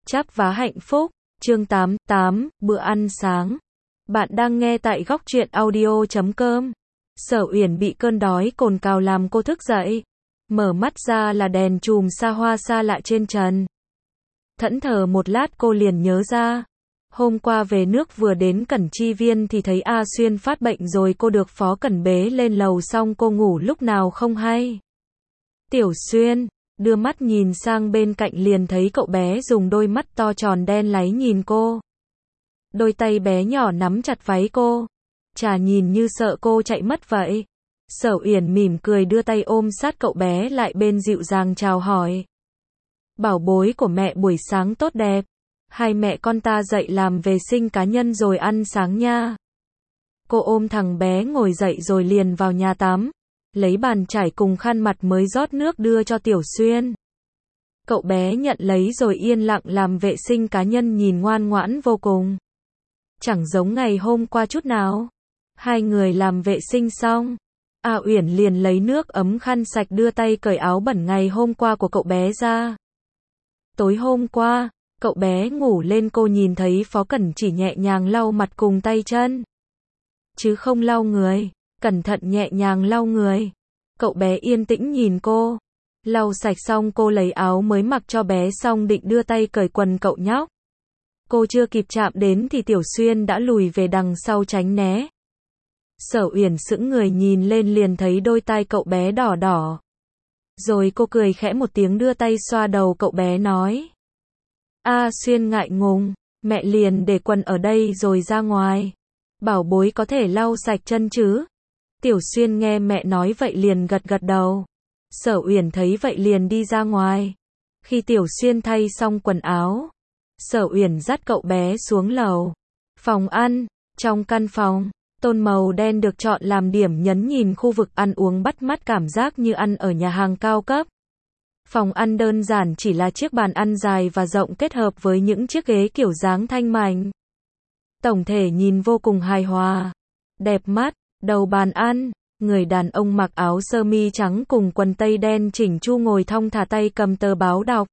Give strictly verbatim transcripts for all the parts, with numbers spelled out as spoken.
Chắp vá hạnh phúc, chương tám, tám, bữa ăn sáng. Bạn đang nghe tại góc truyện audio chấm com. Sở Uyển bị cơn đói cồn cào làm cô thức dậy. Mở mắt ra là đèn chùm xa hoa xa lạ trên trần. Thẫn thờ một lát cô liền nhớ ra. Hôm qua về nước vừa đến Cẩn Chi Viên thì thấy A Xuyên phát bệnh rồi cô được Phó Cẩn bế lên lầu xong cô ngủ lúc nào không hay. Tiểu Xuyên đưa mắt nhìn sang bên cạnh liền thấy cậu bé dùng đôi mắt to tròn đen láy nhìn cô. Đôi tay bé nhỏ nắm chặt váy cô. Chả nhìn như sợ cô chạy mất vậy. Sở Uyển mỉm cười đưa tay ôm sát cậu bé lại bên dịu dàng chào hỏi. Bảo bối của mẹ buổi sáng tốt đẹp. Hai mẹ con ta dậy làm vệ sinh cá nhân rồi ăn sáng nha. Cô ôm thằng bé ngồi dậy rồi liền vào nhà tắm. Lấy bàn chải cùng khăn mặt mới rót nước đưa cho Tiểu Xuyên. Cậu bé nhận lấy rồi yên lặng làm vệ sinh cá nhân nhìn ngoan ngoãn vô cùng. Chẳng giống ngày hôm qua chút nào. Hai người làm vệ sinh xong. A Uyển liền lấy nước ấm khăn sạch đưa tay cởi áo bẩn ngày hôm qua của cậu bé ra. Tối hôm qua, cậu bé ngủ lên cô nhìn thấy Phó Cẩn chỉ nhẹ nhàng lau mặt cùng tay chân. Chứ không lau người. Cẩn thận nhẹ nhàng lau người. Cậu bé yên tĩnh nhìn cô. Lau sạch xong cô lấy áo mới mặc cho bé xong định đưa tay cởi quần cậu nhóc. Cô chưa kịp chạm đến thì Tiểu Xuyên đã lùi về đằng sau tránh né. Sở Uyển sững người nhìn lên liền thấy đôi tai cậu bé đỏ đỏ. Rồi cô cười khẽ một tiếng đưa tay xoa đầu cậu bé nói. A Xuyên ngại ngùng, mẹ liền để quần ở đây rồi ra ngoài. Bảo bối có thể lau sạch chân chứ? Tiểu Xuyên nghe mẹ nói vậy liền gật gật đầu. Sở Uyển thấy vậy liền đi ra ngoài. Khi Tiểu Xuyên thay xong quần áo, Sở Uyển dắt cậu bé xuống lầu. Phòng ăn, trong căn phòng, tôn màu đen được chọn làm điểm nhấn nhìn khu vực ăn uống bắt mắt cảm giác như ăn ở nhà hàng cao cấp. Phòng ăn đơn giản chỉ là chiếc bàn ăn dài và rộng kết hợp với những chiếc ghế kiểu dáng thanh mảnh. Tổng thể nhìn vô cùng hài hòa, đẹp mắt. Đầu bàn ăn, người đàn ông mặc áo sơ mi trắng cùng quần tây đen chỉnh chu ngồi thong thả tay cầm tờ báo đọc.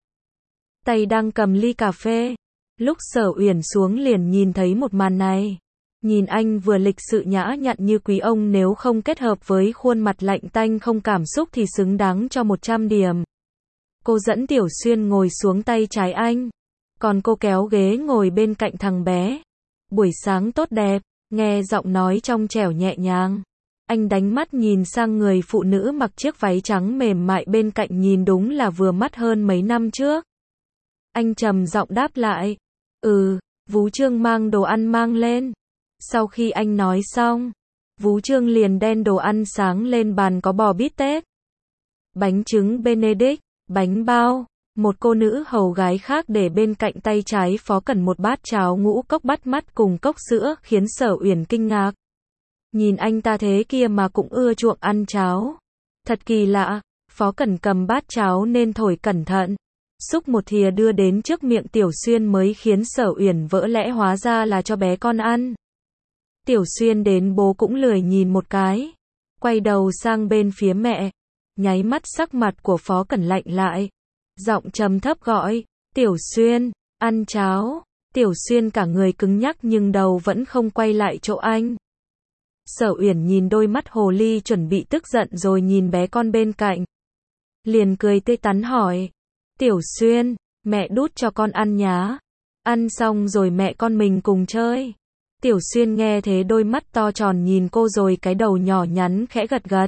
Tay đang cầm ly cà phê. Lúc Sở Uyển xuống liền nhìn thấy một màn này. Nhìn anh vừa lịch sự nhã nhặn như quý ông nếu không kết hợp với khuôn mặt lạnh tanh không cảm xúc thì xứng đáng cho một trăm điểm. Cô dẫn Tiểu Xuyên ngồi xuống tay trái anh. Còn cô kéo ghế ngồi bên cạnh thằng bé. Buổi sáng tốt đẹp. Nghe giọng nói trong trẻo nhẹ nhàng. Anh đánh mắt nhìn sang người phụ nữ mặc chiếc váy trắng mềm mại bên cạnh nhìn đúng là vừa mắt hơn mấy năm trước. Anh trầm giọng đáp lại. Ừ, Vú Trương mang đồ ăn mang lên. Sau khi anh nói xong, Vú Trương liền đen đồ ăn sáng lên bàn có bò bít tết, bánh trứng Benedict, bánh bao. Một cô nữ hầu gái khác để bên cạnh tay trái Phó Cẩn một bát cháo ngũ cốc bắt mắt cùng cốc sữa khiến Sở Uyển kinh ngạc. Nhìn anh ta thế kia mà cũng ưa chuộng ăn cháo. Thật kỳ lạ, Phó Cẩn cầm bát cháo nên thổi cẩn thận. Xúc một thìa đưa đến trước miệng Tiểu Xuyên mới khiến Sở Uyển vỡ lẽ hóa ra là cho bé con ăn. Tiểu Xuyên đến bố cũng lười nhìn một cái. Quay đầu sang bên phía mẹ. Nháy mắt sắc mặt của Phó Cẩn lạnh lại. Giọng trầm thấp gọi, Tiểu Xuyên, ăn cháo. Tiểu Xuyên cả người cứng nhắc nhưng đầu vẫn không quay lại chỗ anh. Sở Uyển nhìn đôi mắt hồ ly chuẩn bị tức giận rồi nhìn bé con bên cạnh. Liền cười tươi tắn hỏi, Tiểu Xuyên, mẹ đút cho con ăn nhá. Ăn xong rồi mẹ con mình cùng chơi. Tiểu Xuyên nghe thế đôi mắt to tròn nhìn cô rồi cái đầu nhỏ nhắn khẽ gật gật.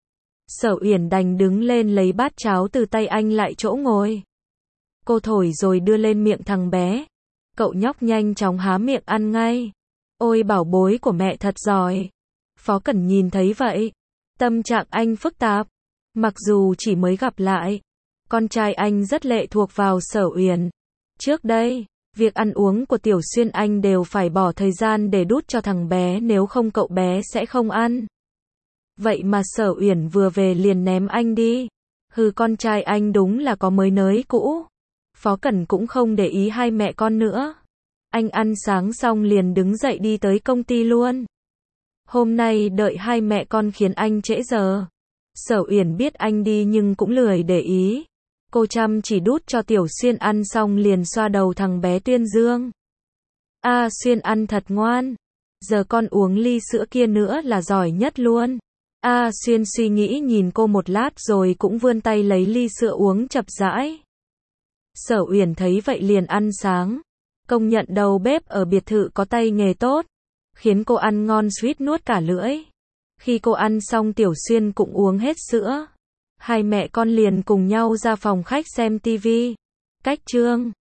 Sở Uyển đành đứng lên lấy bát cháo từ tay anh lại chỗ ngồi. Cô thổi rồi đưa lên miệng thằng bé. Cậu nhóc nhanh chóng há miệng ăn ngay. Ôi bảo bối của mẹ thật giỏi. Phó Cẩn nhìn thấy vậy. Tâm trạng anh phức tạp. Mặc dù chỉ mới gặp lại. Con trai anh rất lệ thuộc vào Sở Uyển. Trước đây, việc ăn uống của Tiểu Xuyên anh đều phải bỏ thời gian để đút cho thằng bé nếu không cậu bé sẽ không ăn. Vậy mà Sở Uyển vừa về liền ném anh đi. Hừ, con trai anh đúng là có mới nới cũ. Phó Cẩn cũng không để ý hai mẹ con nữa. Anh ăn sáng xong liền đứng dậy đi tới công ty luôn. Hôm nay đợi hai mẹ con khiến anh trễ giờ. Sở Uyển biết anh đi nhưng cũng lười để ý. Cô chăm chỉ đút cho Tiểu Xuyên ăn xong liền xoa đầu thằng bé Tuyên Dương. A Xuyên ăn thật ngoan. Giờ con uống ly sữa kia nữa là giỏi nhất luôn. A Xuyên suy nghĩ nhìn cô một lát rồi cũng vươn tay lấy ly sữa uống chậm rãi. Sở Uyển thấy vậy liền ăn sáng. Công nhận đầu bếp ở biệt thự có tay nghề tốt, khiến cô ăn ngon suýt nuốt cả lưỡi. Khi cô ăn xong Tiểu Xuyên cũng uống hết sữa. Hai mẹ con liền cùng nhau ra phòng khách xem tivi. Cách chương